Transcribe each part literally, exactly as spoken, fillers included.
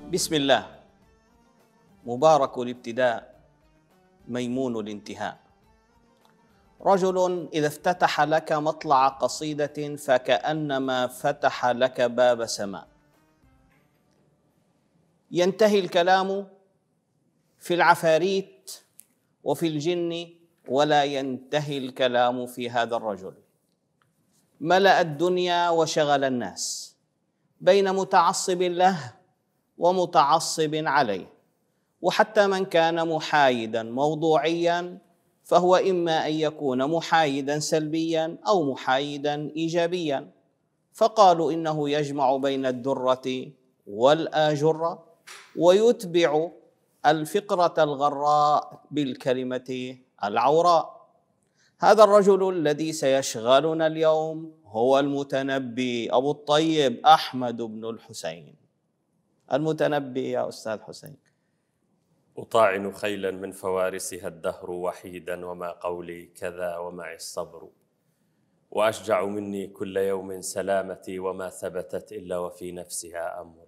بسم الله، مبارك الابتداء، ميمون الانتهاء. رجل إذا افتتح لك مطلع قصيدة فكأنما فتح لك باب سماء. ينتهي الكلام في العفاريت وفي الجن، ولا ينتهي الكلام في هذا الرجل. ملأ الدنيا وشغل الناس بين متعصب له ومتعصب عليه، وحتى من كان محايدا موضوعيا فهو إما أن يكون محايدا سلبيا أو محايدا إيجابيا. فقالوا إنه يجمع بين الدرة والآجرة ويتبع الفقرة الغراء بالكلمة العوراء. هذا الرجل الذي سيشغلنا اليوم هو المتنبي أبو الطيب أحمد بن الحسين. المتنبي يا أستاذ حسين. أطاعن خيلا من فوارسها الدهر وحيدا، وما قولي كذا ومعي الصبر، وأشجع مني كل يوم سلامتي، وما ثبتت إلا وفي نفسها أمر.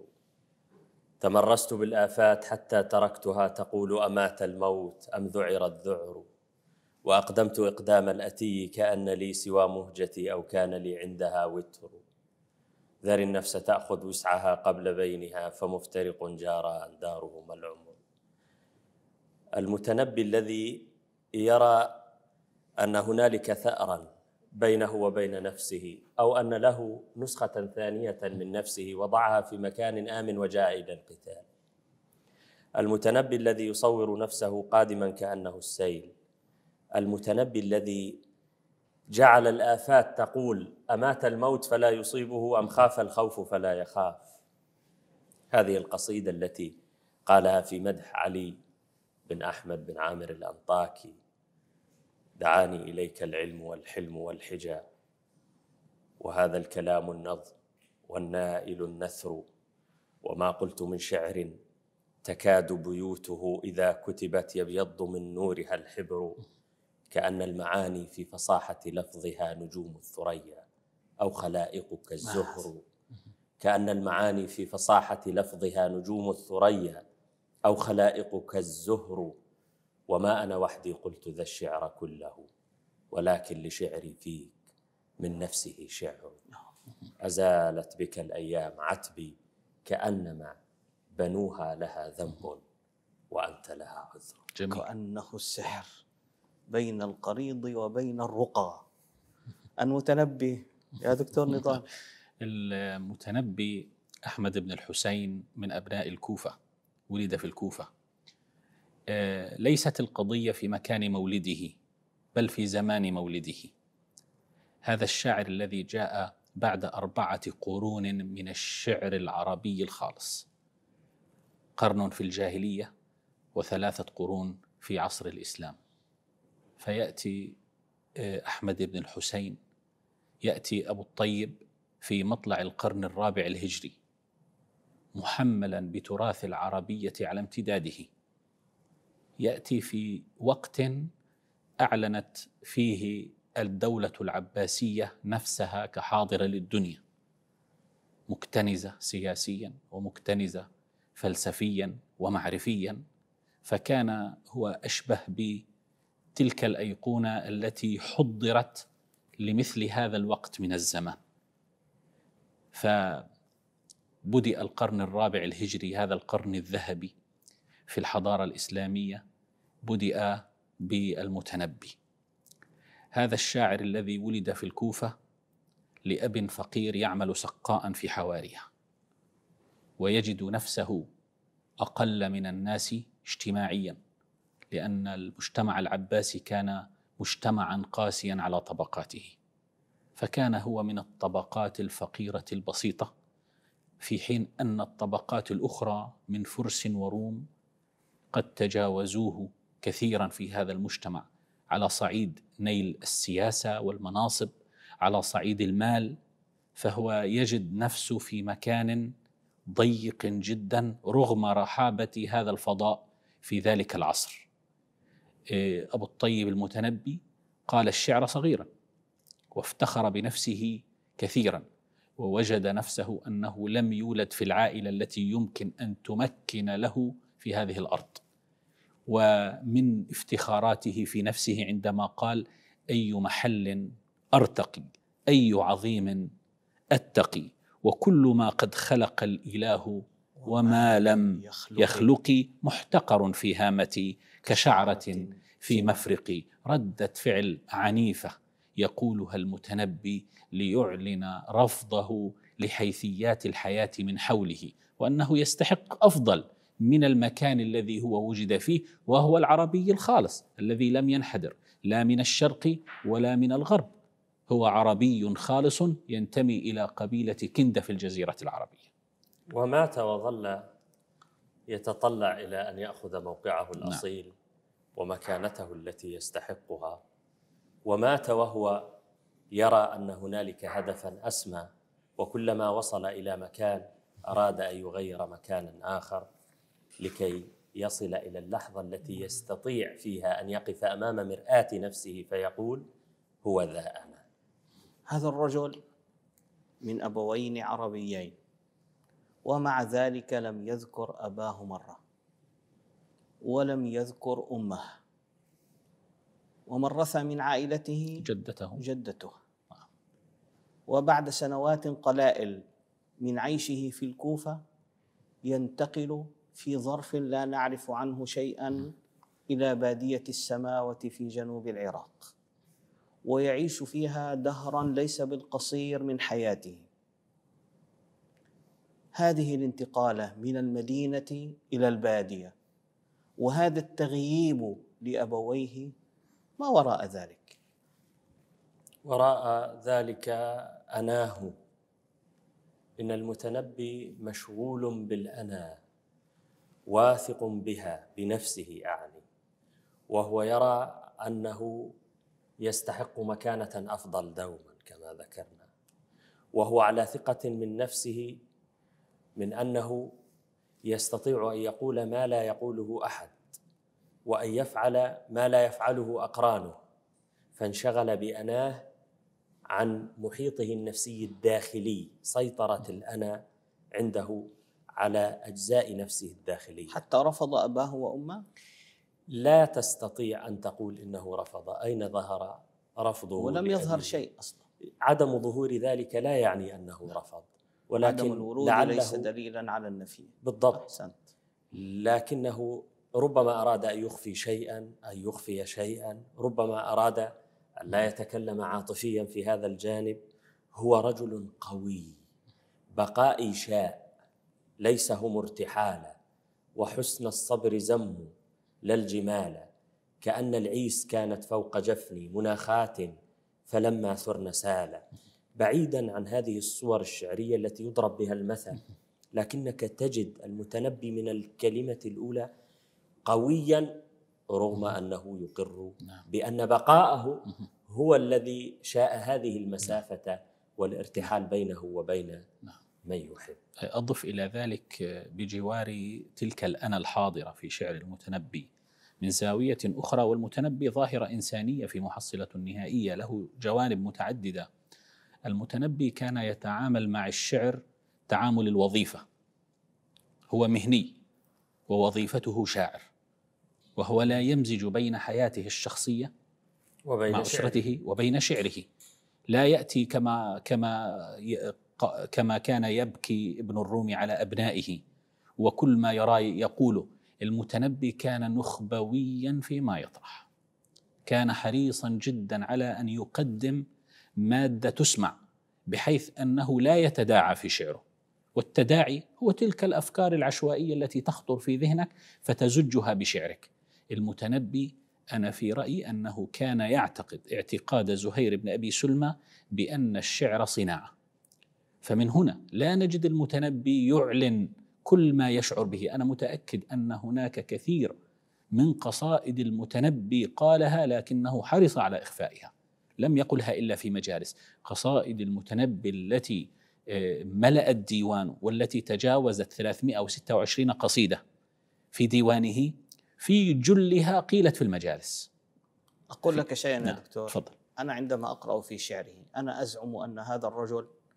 تمرست بالآفات حتى تركتها تقول أمات الموت أم ذعر الذعر، وأقدمت إقدام الأتي كأن لي سوى مهجتي أو كان لي عندها وتر. ذر النفس تأخذ وسعها قبل بينها، فمفترق جاران دارهما العمر. المتنبي الذي يرى أن هنالك ثأرا بينه وبين نفسه، أو أن له نسخة ثانية من نفسه وضعها في مكان آمن وجاء إلى القتال. المتنبي الذي يصور نفسه قادما كأنه السيل. المتنبي الذي جعل الآفات تقول أمات الموت فلا يصيبه أم خاف الخوف فلا يخاف. هذه القصيدة التي قالها في مدح علي بن أحمد بن عامر الأنطاكي: دعاني إليك العلم والحلم والحجى، وهذا الكلام النظم والنائل النثر، وما قلت من شعر تكاد بيوته إذا كتبت يبيض من نورها الحبر، كأن المعاني في فصاحة لفظها نجوم الثريا أو خلائقك الزهر. كأن المعاني في فصاحة لفظها نجوم الثريا أو خلائقك الزهر، وما أنا وحدي قلت ذا الشعر كله، ولكن لشعري فيك من نفسه شعر. أزالت بك الأيام عتبي كأنما بنوها لها ذنب وأنت لها عذر. كأنه السحر بين القريض وبين الرقى. المتنبي يا دكتور نضال. المتنبي أحمد بن الحسين من أبناء الكوفة، ولد في الكوفة. ليست القضية في مكان مولده بل في زمان مولده. هذا الشاعر الذي جاء بعد أربعة قرون من الشعر العربي الخالص، قرن في الجاهلية وثلاثة قرون في عصر الإسلام. فيأتي أحمد بن الحسين، يأتي أبو الطيب في مطلع القرن الرابع الهجري، محملا بتراث العربية على امتداده. يأتي في وقت أعلنت فيه الدولة العباسية نفسها كحاضرة للدنيا، مكتنزة سياسيا ومكتنزة فلسفيا ومعرفيا. فكان هو أشبه بتلك الأيقونة التي حضرت لمثل هذا الوقت من الزمان. فبدأ القرن الرابع الهجري، هذا القرن الذهبي في الحضارة الإسلامية، بدأ بالمتنبي، هذا الشاعر الذي ولد في الكوفة لأب فقير يعمل سقاء في حواريها، ويجد نفسه أقل من الناس اجتماعيا، لأن المجتمع العباسي كان مجتمعا قاسيا على طبقاته، فكان هو من الطبقات الفقيرة البسيطة، في حين أن الطبقات الأخرى من فرس وروم قد تجاوزوه كثيرا في هذا المجتمع على صعيد نيل السياسة والمناصب، على صعيد المال. فهو يجد نفسه في مكان ضيق جدا رغم رحابة هذا الفضاء في ذلك العصر. أبو الطيب المتنبي قال الشعر صغيرا وافتخر بنفسه كثيرا، ووجد نفسه أنه لم يولد في العائلة التي يمكن أن تمكن له في هذه الأرض. ومن افتخاراته في نفسه عندما قال: أي محل أرتقي، أي عظيم أتقي، وكل ما قد خلق الإله وما لم يخلق محتقر في هامتي كشعرة في مفرقي. ردة فعل عنيفة يقولها المتنبي ليعلن رفضه لحيثيات الحياة من حوله، وأنه يستحق أفضل من المكان الذي هو وجد فيه، وهو العربي الخالص الذي لم ينحدر لا من الشرق ولا من الغرب. هو عربي خالص ينتمي إلى قبيلة كندة في الجزيرة العربية. ومات وظل يتطلع إلى أن يأخذ موقعه الأصيل نعم. ومكانته التي يستحقها، ومات وهو يرى أن هنالك هدفا أسمى، وكلما وصل إلى مكان أراد أن يغير مكانا آخر لكي يصل إلى اللحظة التي يستطيع فيها أن يقف أمام مرآة نفسه فيقول: هو ذا أنا. هذا الرجل من أبوين عربيين، ومع ذلك لم يذكر أباه مرة ولم يذكر أمه، ومرث من عائلته جدته جدته وبعد سنوات قلائل من عيشه في الكوفة ينتقل في ظرف لا نعرف عنه شيئا إلى بادية السماوة في جنوب العراق، ويعيش فيها دهرا ليس بالقصير من حياته. هذه الانتقالة من المدينة إلى البادية وهذا التغييب لأبويه، ما وراء ذلك؟ وراء ذلك أناه. إن المتنبي مشغول بالأنا، واثق بها بنفسه أعني، وهو يرى أنه يستحق مكانة أفضل دوما كما ذكرنا، وهو على ثقة من نفسه من أنه يستطيع أن يقول ما لا يقوله أحد، وأن يفعل ما لا يفعله أقرانه، فانشغل بأناه عن محيطه النفسي الداخلي. سيطرة الأنا عنده على أجزاء نفسه الداخلية، حتى رفض أباه وأمه. لا تستطيع أن تقول إنه رفض. أين ظهر رفضه؟ ولم يظهر شيء أصلا. عدم ظهور ذلك لا يعني أنه رفض، ولكن عدم الورود لعله ليس دليلا على النفي. بالضبط. أحسنت. لكنه ربما أراد أن يخفي شيئا، أن يخفي شيئا، ربما أراد أن لا يتكلم عاطفيا في هذا الجانب. هو رجل قوي، بقائي شاء، ليس هم ارتحالا، وحسن الصبر زم لا الجمال، كأن العيس كانت فوق جفني مناخات فلما ثرن سال. بعيدا عن هذه الصور الشعرية التي يضرب بها المثل، لكنك تجد المتنبي من الكلمة الأولى قويا، رغم أنه يقر بأن بقاءه هو الذي شاء هذه المسافة والارتحال بينه وبين من يحب. أضف إلى ذلك بجوار تلك الأنا الحاضرة في شعر المتنبي من زاوية أخرى، والمتنبي ظاهرة إنسانية في محصلة النهائية له جوانب متعددة. المتنبي كان يتعامل مع الشعر تعامل الوظيفة، هو مهني ووظيفته شاعر، وهو لا يمزج بين حياته الشخصية وبين مع أسرته وبين شعره. لا يأتي كما كما كما كان يبكي ابن الرومي على أبنائه وكل ما يرى يقوله. المتنبي كان نخبويا فيما يطرح، كان حريصا جدا على أن يقدم مادة تسمع، بحيث أنه لا يتداعى في شعره. والتداعي هو تلك الأفكار العشوائية التي تخطر في ذهنك فتزجها بشعرك. المتنبي أنا في رأيي أنه كان يعتقد اعتقاد زهير بن أبي سلمى بأن الشعر صناعة، فمن هنا لا نجد المتنبي يعلن كل ما يشعر به. أنا متأكد أن هناك كثير من قصائد المتنبي قالها لكنه حرص على إخفائها، لم يقلها إلا في مجالس. قصائد المتنبي التي ملأت ديوانه والتي تجاوزت ثلاثمائة وستة وعشرين قصيدة في ديوانه، في جلها قيلت في المجالس. أقول لك شيئا يا نعم. دكتور. فضل. أنا عندما أقرأ في شعره أنا أزعم أن هذا الرجل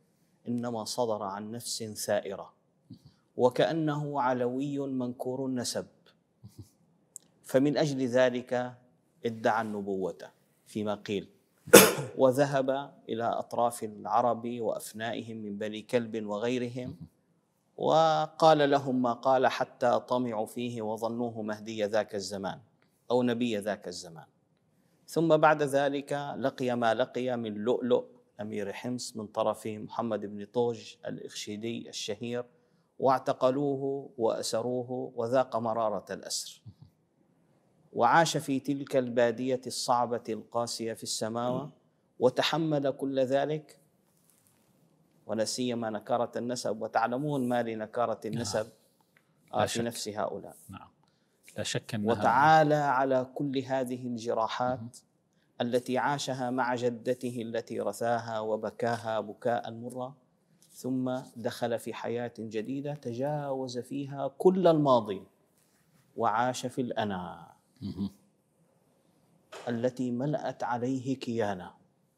إنما صدر عن نفس ثائرة، وكأنه علوي منكور النسب، فمن أجل ذلك ادعى النبوة فيما قيل، وذهب إلى أطراف العرب وأفنائهم من بني كلب وغيرهم، وقال لهم ما قال حتى طمعوا فيه وظنوه مهدي ذاك الزمان أو نبي ذاك الزمان. ثم بعد ذلك لقي ما لقي من لؤلؤ أمير حمص من طرف محمد بن طوج الإخشيدي الشهير، واعتقلوه وأسروه وذاق مرارة الأسر، وعاش في تلك البادية الصعبة القاسية في السماوة، وتحمل كل ذلك، ولا سيما نكارة النسب، وتعلمون ما لنكارة النسب لا في شك. نفس هؤلاء. نعم، لا شك أنها وتعالى على كل هذه الجراحات التي عاشها مع جدته التي رثاها وبكاها بكاء مرا، ثم دخل في حياة جديدة تجاوز فيها كل الماضي وعاش في الأنا التي ملأت عليه كيانا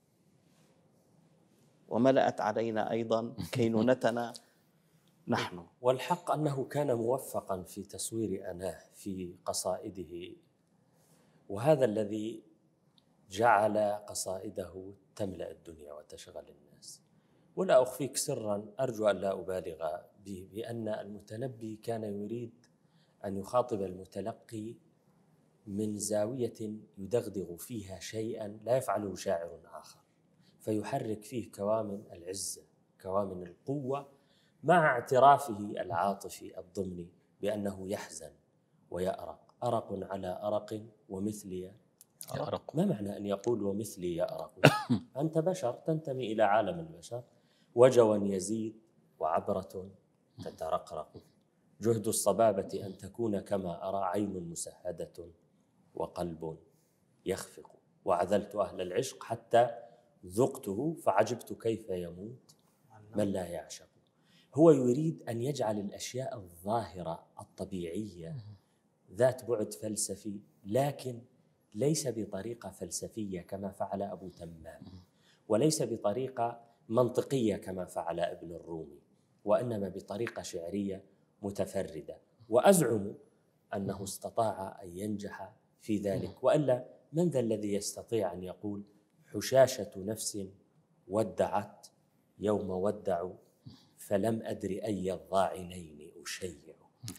وملأت علينا أيضا كينونتنا نحن. والحق أنه كان موفقا في تصوير أناه في قصائده، وهذا الذي جعل قصائده تملأ الدنيا وتشغل الناس. ولا أخفيك سرا أرجو أن لا أبالغ به، بأن المتنبي كان يريد أن يخاطب المتلقي من زاوية يدغدغ فيها شيئا لا يفعله شاعر آخر، فيحرك فيه كوامن العزة، كوامن القوة، مع اعترافه العاطفي الضمني بأنه يحزن ويأرق. أرق على أرق ومثلي يأرق. ما معنى أن يقول ومثلي يأرق؟ أنت بشر تنتمي إلى عالم البشر، وجوا يزيد وعبرة تترقرق، جهد الصبابة أن تكون كما أرى، عين مسهدة وقلب يخفق، وعذلت أهل العشق حتى ذقته فعجبت كيف يموت من لا يعشق. هو يريد أن يجعل الأشياء الظاهرة الطبيعية ذات بعد فلسفي، لكن ليس بطريقة فلسفية كما فعل أبو تمام، وليس بطريقة منطقية كما فعل ابن الرومي، وإنما بطريقة شعرية متفردة. وأزعم أنه استطاع أن ينجح في ذلك، وإلا من ذا الذي يستطيع أن يقول حشاشة نفس ودعت يوم ودعوا فلم أدر أي الضاعنين أشيع.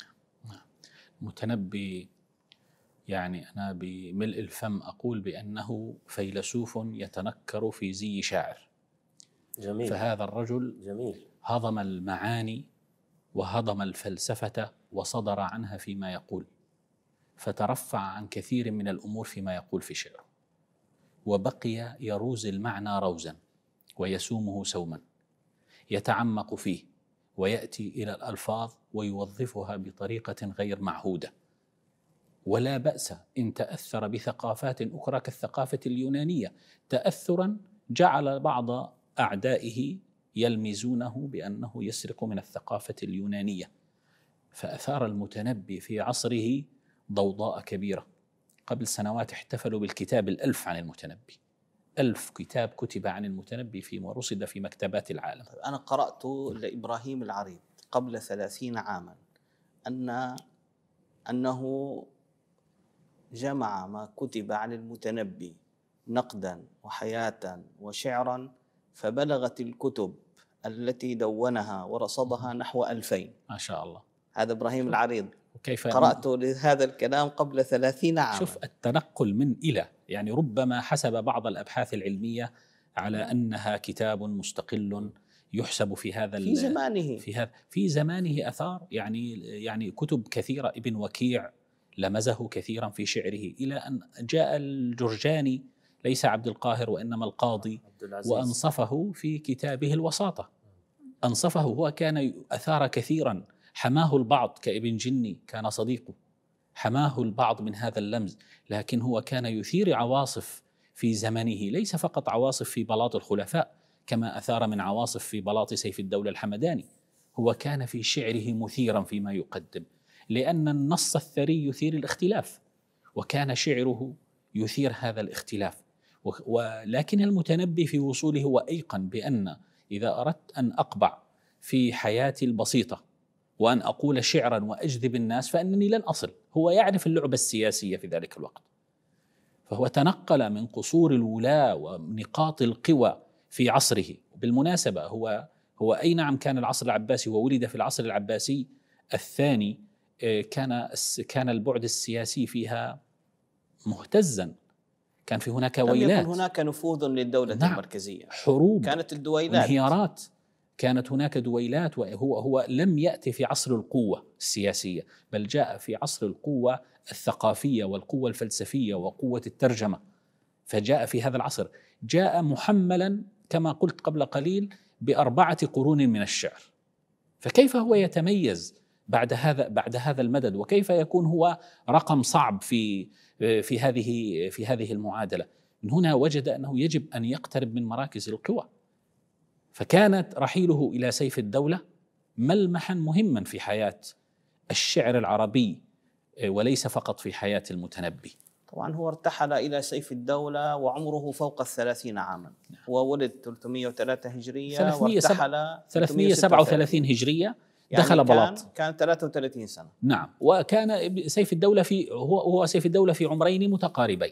متنبي يعني أنا بملء الفم أقول بأنه فيلسوف يتنكر في زي شاعر. جميل. فهذا الرجل جميل. هضم المعاني وهضم الفلسفة وصدر عنها فيما يقول، فترفع عن كثير من الأمور فيما يقول في شعره، وبقي يروز المعنى روزا ويسومه سوما، يتعمق فيه ويأتي إلى الألفاظ ويوظفها بطريقة غير معهودة. ولا بأس إن تأثر بثقافات أخرى كالثقافة اليونانية تأثرا جعل بعض أعدائه يلمزونه بأنه يسرق من الثقافة اليونانية. فأثار المتنبي في عصره ضوضاء كبيرة. قبل سنوات احتفلوا بالكتاب الألف عن المتنبي، ألف كتاب كتب عن المتنبي في ورصد في مكتبات العالم. أنا قرأت لإبراهيم العريض قبل ثلاثين عاما أن أنه جمع ما كتب عن المتنبي نقدا وحياة وشعرا، فبلغت الكتب التي دونها ورصدها نحو ألفين. ما شاء الله. هذا إبراهيم العريض. وكيف قرأت لهذا الكلام قبل ثلاثين عاما. شوف التنقل من إلى، يعني ربما حسب بعض الأبحاث العلمية على أنها كتاب مستقل يحسب في هذا في زمانه في هذا في زمانه أثار، يعني يعني كتب كثيرة. ابن وكيع لمزه كثيرا في شعره، إلى أن جاء الجرجاني ليس عبد القاهر وإنما القاضي وأنصفه في كتابه الوساطة. أنصفه، هو كان أثار كثيرا، حماه البعض كابن جني كان صديقه، حماه البعض من هذا اللمز، لكن هو كان يثير عواصف في زمنه، ليس فقط عواصف في بلاط الخلفاء كما أثار من عواصف في بلاط سيف الدولة الحمداني. هو كان في شعره مثيرا فيما يقدم، لأن النص الثري يثير الاختلاف، وكان شعره يثير هذا الاختلاف. ولكن المتنبي في وصوله هو أيقن بأن إذا أردت أن أقبع في حياتي البسيطة وأن أقول شعرا وأجذب الناس فإنني لن أصل. هو يعرف اللعبة السياسية في ذلك الوقت، فهو تنقل من قصور الولاة ونقاط القوى في عصره. بالمناسبة هو هو أي نعم كان العصر العباسي وولد في العصر العباسي الثاني، كان كان البعد السياسي فيها مهتزا، كان في هناك ويلات، لم يكن هناك نفوذ للدولة نعم. المركزية، حروب، كانت الدويلات، انهيارات، كانت هناك دويلات. وهو هو لم يأتي في عصر القوة السياسية، بل جاء في عصر القوة الثقافية والقوة الفلسفية وقوة الترجمة. فجاء في هذا العصر، جاء محملا كما قلت قبل قليل بأربعة قرون من الشعر. فكيف هو يتميز بعد هذا بعد هذا المدد؟ وكيف يكون هو رقم صعب في في هذه في هذه المعادلة؟ من هنا وجد أنه يجب أن يقترب من مراكز القوى. فكانت رحيله إلى سيف الدولة ملمحا مهما في حياة الشعر العربي، وليس فقط في حياة المتنبي. طبعا هو ارتحل إلى سيف الدولة وعمره فوق الثلاثين عاما. هو ولد ثلاثمئة وثلاثة هجرية وارتحل ثلاثمئة وسبعة وثلاثين هجرية، دخل يعني بلاط، كان, كان ثلاثة وثلاثين سنة. نعم. وكان سيف الدولة في هو هو سيف الدولة في عمرين متقاربين،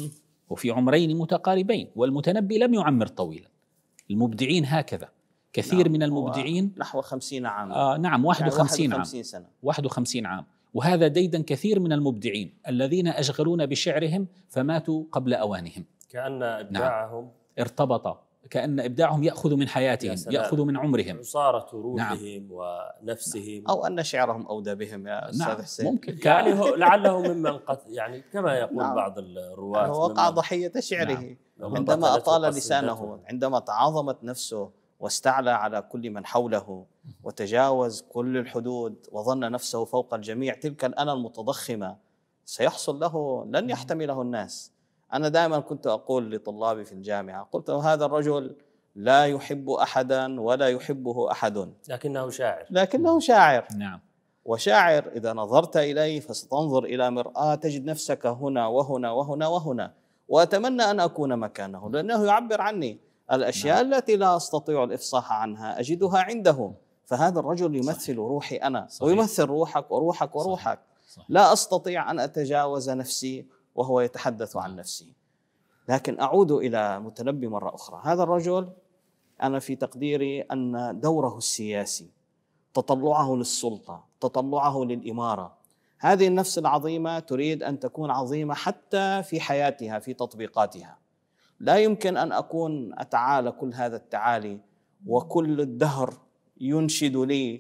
وفي عمرين متقاربين، والمتنبي لم يعمر طويلا. المبدعين هكذا، كثير نعم. من المبدعين نحو خمسين عاما. آه نعم واحد وخمسين يعني عام سنة. واحد وخمسين عام. وهذا ديدا كثير من المبدعين الذين أشغلون بشعرهم فماتوا قبل أوانهم، كأن إبداعهم نعم. ارتبط، كأن إبداعهم يأخذ من حياتهم، يأخذ من عمرهم، عصارة روحهم نعم. ونفسهم، أو أن شعرهم أودى بهم يا أستاذ نعم. حسين. ممكن يعني لعله ممن قد يعني كما يقول نعم. بعض الرواة هو وقع ضحية شعره. نعم. عندما أطال لسانه، عندما تعاظمت نفسه واستعلى على كل من حوله وتجاوز كل الحدود وظن نفسه فوق الجميع، تلك الأنا المتضخمة سيحصل له لن يحتمله الناس. أنا دائما كنت أقول لطلابي في الجامعة، قلت هذا الرجل لا يحب أحدا ولا يحبه أحد، لكنه شاعر لكنه شاعر. نعم. وشاعر إذا نظرت إليه فستنظر إلى مرآة تجد نفسك هنا وهنا وهنا وهنا، وأتمنى أن أكون مكانه لأنه يعبر عني. الأشياء نعم. التي لا أستطيع الإفصاح عنها أجدها عنده. فهذا الرجل يمثل صحيح. روحي أنا، صحيح. ويمثل روحك وروحك وروحك. صحيح. صحيح. لا أستطيع أن أتجاوز نفسي وهو يتحدث عن نفسي. لكن أعود إلى متنبي مرة أخرى. هذا الرجل أنا في تقديري أن دوره السياسي، تطلعه للسلطة، تطلعه للإمارة، هذه النفس العظيمة تريد أن تكون عظيمة حتى في حياتها، في تطبيقاتها. لا يمكن أن أكون أتعالى كل هذا التعالي وكل الدهر ينشد لي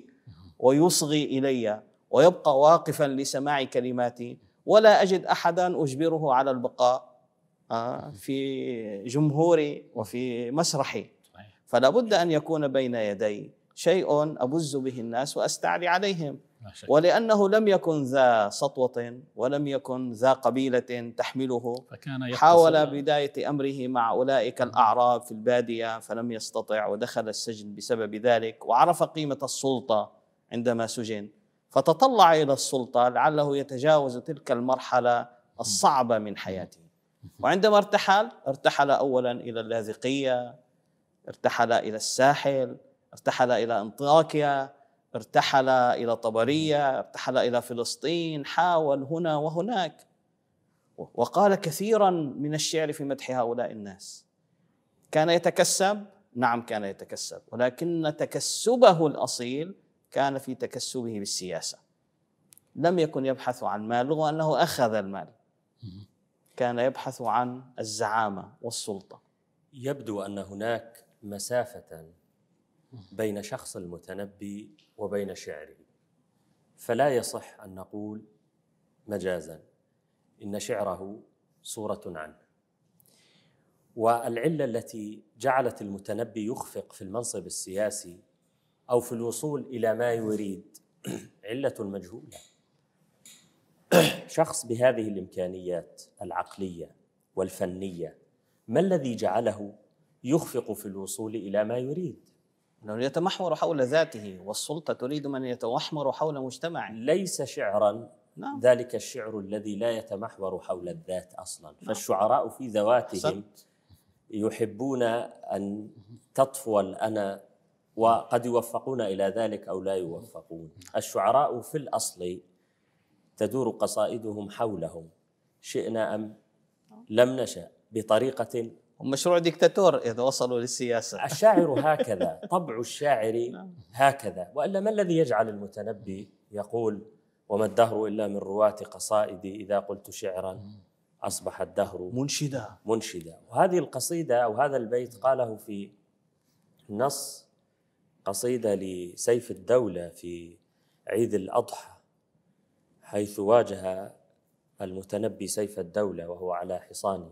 ويصغي إلي ويبقى واقفا لسماع كلماتي، ولا أجد أحدا أجبره على البقاء في جمهوري وفي مسرحي. فلا بد أن يكون بين يدي شيء أبز به الناس وأستعلي عليهم. ولأنه لم يكن ذا سطوة ولم يكن ذا قبيلة تحمله، حاول بداية أمره مع أولئك الأعراب في البادية فلم يستطع، ودخل السجن بسبب ذلك، وعرف قيمة السلطة عندما سجن، فتطلع إلى السلطة لعله يتجاوز تلك المرحلة الصعبة من حياته. وعندما ارتحل ارتحل أولا إلى اللاذقية، ارتحل إلى الساحل، ارتحل إلى أنطاكيا، ارتحل إلى طبرية، ارتحل إلى فلسطين، حاول هنا وهناك، وقال كثيرا من الشعر في مدح هؤلاء الناس. كان يتكسب، نعم كان يتكسب، ولكن تكسبه الأصيل كان في تكسبه بالسياسة. لم يكن يبحث عن مال رغم أنه أخذ المال، كان يبحث عن الزعامة والسلطة. يبدو أن هناك مسافة بين شخص المتنبي وبين شعره، فلا يصح أن نقول مجازا إن شعره صورة عنه. والعلة التي جعلت المتنبي يخفق في المنصب السياسي أو في الوصول إلى ما يريد علة مجهولة. شخص بهذه الإمكانيات العقلية والفنية، ما الذي جعله يخفق في الوصول إلى ما يريد؟ أنه يتمحور حول ذاته، والسلطة تريد من يتمحور حول مجتمعه. ليس شعرا نعم. ذلك الشعر الذي لا يتمحور حول الذات أصلا. نعم. فالشعراء في ذواتهم يحبون أن تطفو الأنا، وقد يوفقون إلى ذلك أو لا يوفقون. الشعراء في الأصل تدور قصائدهم حولهم، شئنا أم لم نشأ، بطريقة ومشروع ديكتاتور إذا وصلوا للسياسة. الشاعر هكذا، طبع الشاعر هكذا، وإلا ما الذي يجعل المتنبي يقول وما الدهر إلا من رواة قصائدي إذا قلت شعرا أصبح الدهر منشدا منشدا. وهذه القصيدة أو هذا البيت قاله في نص قصيدة لسيف الدولة في عيد الأضحى، حيث واجه المتنبي سيف الدولة وهو على حصانه،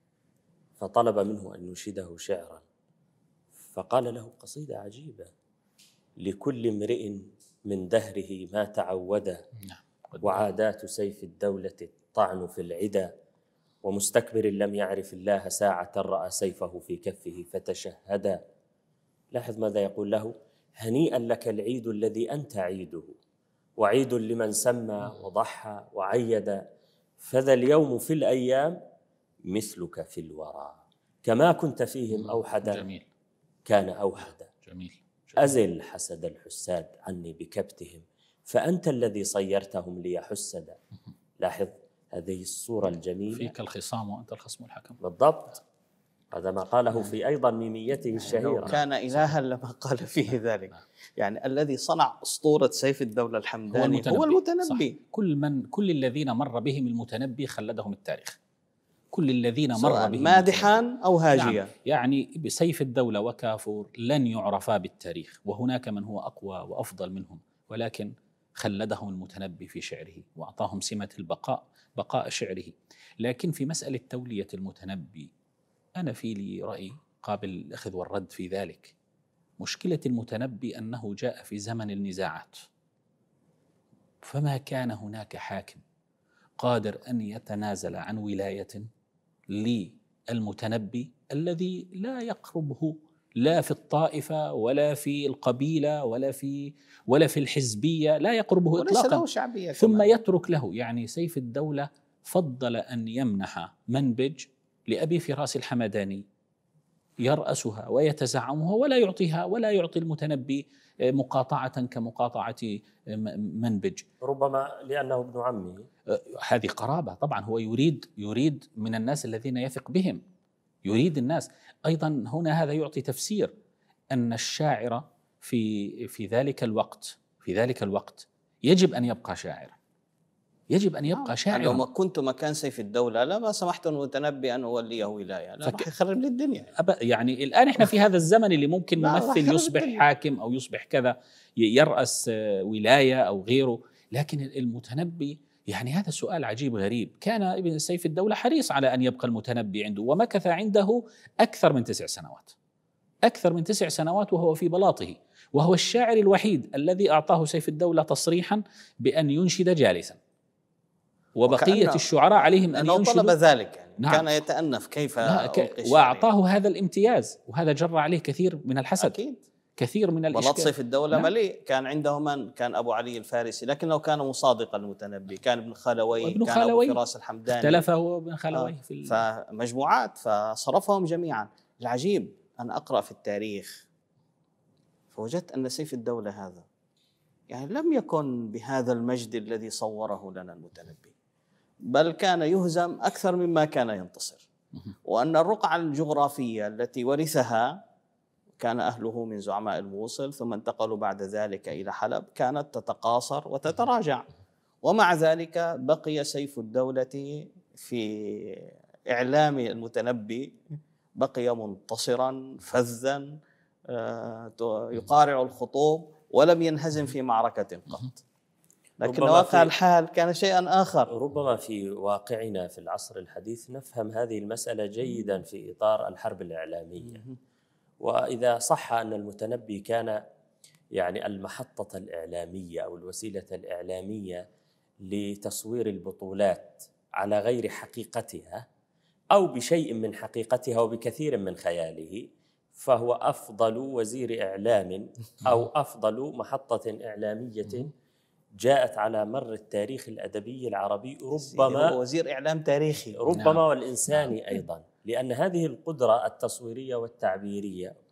فطلب منه أن ينشده شعرا، فقال له قصيدة عجيبة: لكل امرئ من دهره ما تعود، وعادات سيف الدولة الطعن في العدا، ومستكبر لم يعرف الله ساعة رأى سيفه في كفه فتشهدا. لاحظ ماذا يقول له: هنيئا لك العيد الذي أنت عيده، وعيد لمن سمى وضحى وعيد، فذا اليوم في الأيام مثلك في الورى، كما كنت فيهم أوحدا جميل. كان أوحدا. جميل. أزل حسد الحساد عني بكبتهم، فأنت الذي صيرتهم لي حسدا. لاحظ هذه الصورة الجميلة: فيك الخصام وأنت الخصم الحكم. بالضبط، هذا ما قاله في أيضا ميميته الشهيرة. كان إلها لما قال فيه ذلك، يعني الذي صنع أسطورة سيف الدولة الحمداني هو المتنبي, هو المتنبي. كل من كل الذين مر بهم المتنبي خلدهم التاريخ، كل الذين مر بهم مادحا أو هاجيا. نعم. يعني بسيف الدولة وكافور لن يعرفا بالتاريخ، وهناك من هو أقوى وأفضل منهم، ولكن خلدهم المتنبي في شعره وأعطاهم سمة البقاء، بقاء شعره. لكن في مسألة تولية المتنبي أنا في لي رأي قابل الأخذ والرد في ذلك. مشكلة المتنبي أنه جاء في زمن النزاعات، فما كان هناك حاكم قادر أن يتنازل عن ولاية للمتنبي الذي لا يقربه لا في الطائفة ولا في القبيلة ولا في ولا في الحزبية، لا يقربه إطلاقا، ثم كمان. يترك له. يعني سيف الدولة فضل أن يمنح منبج لأبي فراس الحمداني يرأسها ويتزعمها، ولا يعطيها ولا يعطي المتنبي مقاطعة كمقاطعة منبج، ربما لأنه ابن عمه. هذه قرابة طبعا، هو يريد يريد من الناس الذين يثق بهم، يريد الناس. أيضا هنا هذا يعطي تفسير أن الشاعر في في ذلك الوقت في ذلك الوقت يجب أن يبقى شاعرا، يجب أن يبقى شاعرا. لو ما كنت مكان سيف الدولة لما سمحت المتنبي أن أوليه ولاية، لا فك... يخرب لي الدنيا. يعني الآن إحنا في هذا الزمن اللي ممكن ممثل يصبح حاكم أو يصبح كذا، يرأس ولاية أو غيره، لكن المتنبي يعني هذا سؤال عجيب غريب. كان ابن سيف الدولة حريص على أن يبقى المتنبي عنده، ومكث عنده أكثر من تسع سنوات أكثر من تسع سنوات وهو في بلاطه، وهو الشاعر الوحيد الذي أعطاه سيف الدولة تصريحا بأن ينشد جالسا، وبقية الشعراء عليهم أن ينشدوا. طلب ذلك يعني. نعم. كان يتأنف كيف ك... وأعطاه هذا الامتياز، وهذا جر عليه كثير من الحسد. أكيد. كثير من الإشكال. بلاط سيف الدولة نعم. مليء. كان عنده من كان أبو علي الفارسي، لكنه كان مصادقا المتنبي، كان ابن خالوي، كان خالوي. أبو فراس الحمداني، اختلف هو ابن خالوي آه. في فمجموعات، فصرفهم جميعا. العجيب أن أقرأ في التاريخ فوجدت أن سيف الدولة هذا يعني لم يكن بهذا المجد الذي صوره لنا المتنبي، بل كان يهزم أكثر مما كان ينتصر، وأن الرقعة الجغرافية التي ورثها كان أهله من زعماء الموصل ثم انتقلوا بعد ذلك إلى حلب كانت تتقاصر وتتراجع، ومع ذلك بقي سيف الدولة في إعلام المتنبي بقي منتصرا فذا يقارع الخطوب ولم ينهزم في معركة قط. لكن واقع الحال كان شيئا آخر. ربما في واقعنا في العصر الحديث نفهم هذه المسألة جيدا في إطار الحرب الإعلامية. وإذا صح أن المتنبي كان يعني المحطة الإعلامية أو الوسيلة الإعلامية لتصوير البطولات على غير حقيقتها أو بشيء من حقيقتها وبكثير من خياله، فهو أفضل وزير إعلام أو أفضل محطة إعلامية جاءت على مر التاريخ الأدبي العربي، ربما وزير إعلام تاريخي ربما والإنساني أيضا، لأن هذه القدرة التصويرية والتعبيرية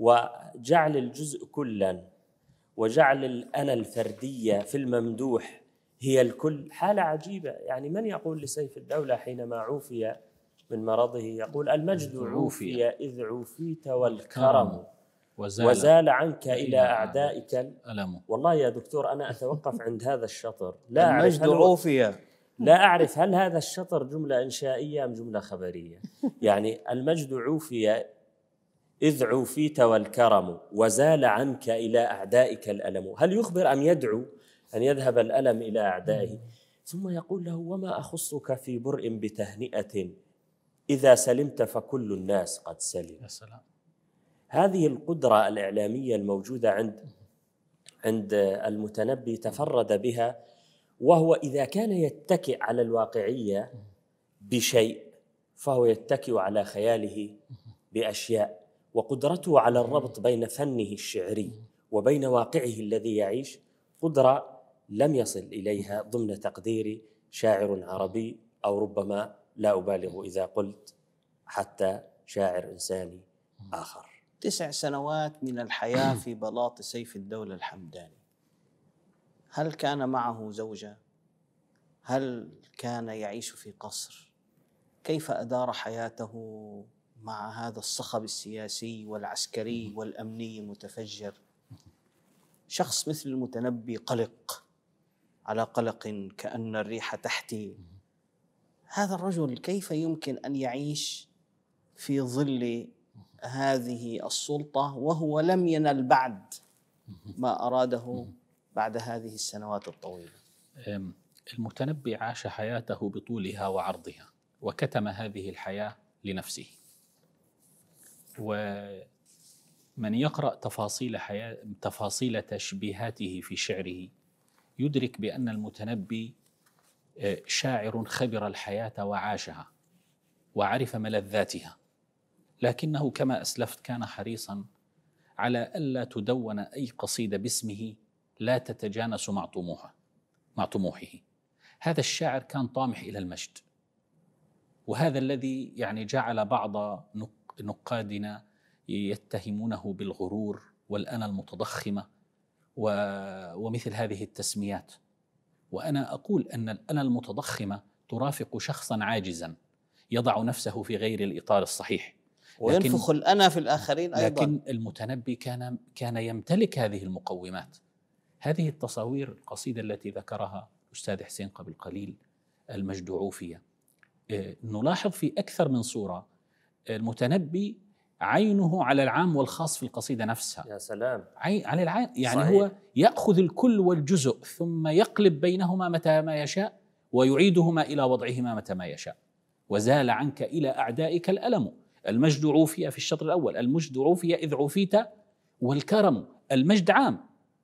وجعل الجزء كلا وجعل الأنا الفردية في الممدوح هي الكل حالة عجيبة. يعني من يقول لسيف الدولة حينما عوفي من مرضه يقول المجد عوفي إذ عوفيت والكرم وزال, وزال عنك إلى أعدائك الألم. والله يا دكتور أنا أتوقف عند هذا الشطر، لا أعرف هل عوفي لا أعرف هل هذا الشطر جملة إنشائية أم جملة خبرية. يعني المجد عوفي إذ عوفيت والكرم وزال عنك إلى أعدائك الألم، هل يخبر أم يدعو أن يذهب الألم إلى أعدائه؟ ثم يقول له وما أخصك في برء بتهنئة إذا سلمت فكل الناس قد سلم. يا سلام. هذه القدرة الإعلامية الموجودة عند عند المتنبي تفرد بها، وهو إذا كان يتكئ على الواقعية بشيء فهو يتكئ على خياله بأشياء، وقدرته على الربط بين فنه الشعري وبين واقعه الذي يعيش قدرة لم يصل إليها ضمن تقدير شاعر عربي، أو ربما لا أبالغ إذا قلت حتى شاعر إنساني آخر. تسع سنوات من الحياة في بلاط سيف الدولة الحمداني، هل كان معه زوجة؟ هل كان يعيش في قصر؟ كيف أدار حياته مع هذا الصخب السياسي والعسكري والأمني المتفجر؟ شخص مثل المتنبي قلق على قلق كأن الريح تحتي. هذا الرجل كيف يمكن أن يعيش في ظل هذه السلطة وهو لم ينل بعد ما أراده بعد هذه السنوات الطويلة؟ المتنبي عاش حياته بطولها وعرضها، وكتم هذه الحياة لنفسه. ومن يقرأ تفاصيل حياة تفاصيل تشبيهاته في شعره يدرك بأن المتنبي شاعر خبر الحياة وعاشها وعرف ملذاتها، لكنه كما أسلفت كان حريصا على ألا تدون أي قصيدة باسمه لا تتجانس مع طموحه مع طموحه. هذا الشاعر كان طامح إلى المجد، وهذا الذي يعني جعل بعض نقادنا يتهمونه بالغرور والأنا المتضخمة ومثل هذه التسميات. وأنا أقول أن الأنا المتضخمة ترافق شخصا عاجزا يضع نفسه في غير الإطار الصحيح، وينفخ الأنا في الآخرين أيضا. لكن المتنبي كان كان يمتلك هذه المقومات. هذه التصاوير القصيدة التي ذكرها الأستاذ حسين قبل قليل، المجد عوفية، نلاحظ في أكثر من صورة المتنبي عينه على العام والخاص في القصيدة نفسها. يا سلام. عين على العين، يعني صحيح. هو يأخذ الكل والجزء ثم يقلب بينهما متى ما يشاء ويعيدهما إلى وضعهما متى ما يشاء. وزال عنك إلى أعدائك الألم، المجد عوفي في الشطر الأول، المجد عوفي إذ عوفيت والكرم. المجد عام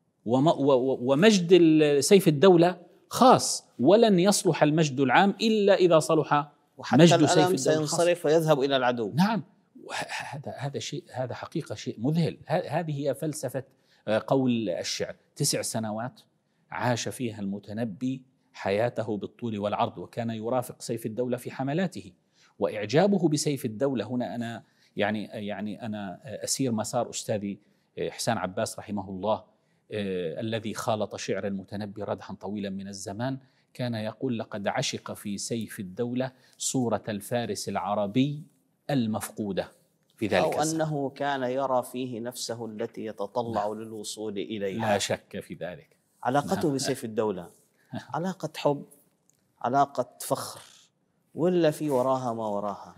ومجد سيف الدولة خاص، ولن يصلح المجد العام إلا إذا صلح وحتى مجد سيف الدولة سينصرف ويذهب إلى العدو. نعم، هذا هذا شيء هذا حقيقة شيء مذهل. هذه هي فلسفة قول الشعر. تسع سنوات عاش فيها المتنبي حياته بالطول والعرض، وكان يرافق سيف الدولة في حملاته. وإعجابه بسيف الدولة هنا أنا يعني يعني أنا أسير مسار أستاذي حسان عباس رحمه الله، آه الذي خالط شعر المتنبي ردحا طويلا من الزمان. كان يقول لقد عشق في سيف الدولة صورة الفارس العربي المفقودة في ذلك أو الزمان. أنه كان يرى فيه نفسه التي يتطلع لا. للوصول إليها. لا شك في ذلك. علاقته بسيف الدولة علاقة حب، علاقة فخر، ولا في وراها ما وراها؟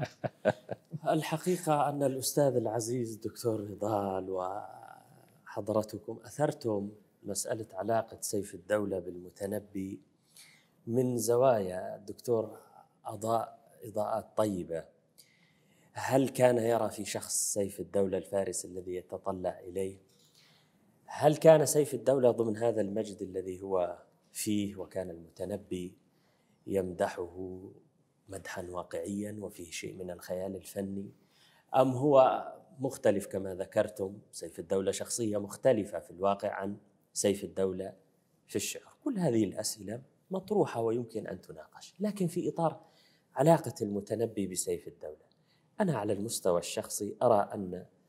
الحقيقة أن الأستاذ العزيز دكتور نضال وحضرتكم أثرتم مسألة علاقة سيف الدولة بالمتنبي من زوايا. الدكتور أضاء إضاءات طيبة. هل كان يرى في شخص سيف الدولة الفارس الذي يتطلع إليه؟ هل كان سيف الدولة ضمن هذا المجد الذي هو فيه وكان المتنبي يمدحه مدحا واقعيا وفيه شيء من الخيال الفني، أم هو مختلف كما ذكرتم؟ سيف الدولة شخصية مختلفة في الواقع عن سيف الدولة في الشعر. كل هذه الأسئلة مطروحة ويمكن أن تناقش، لكن في إطار علاقة المتنبي بسيف الدولة، أنا على المستوى الشخصي أرى أن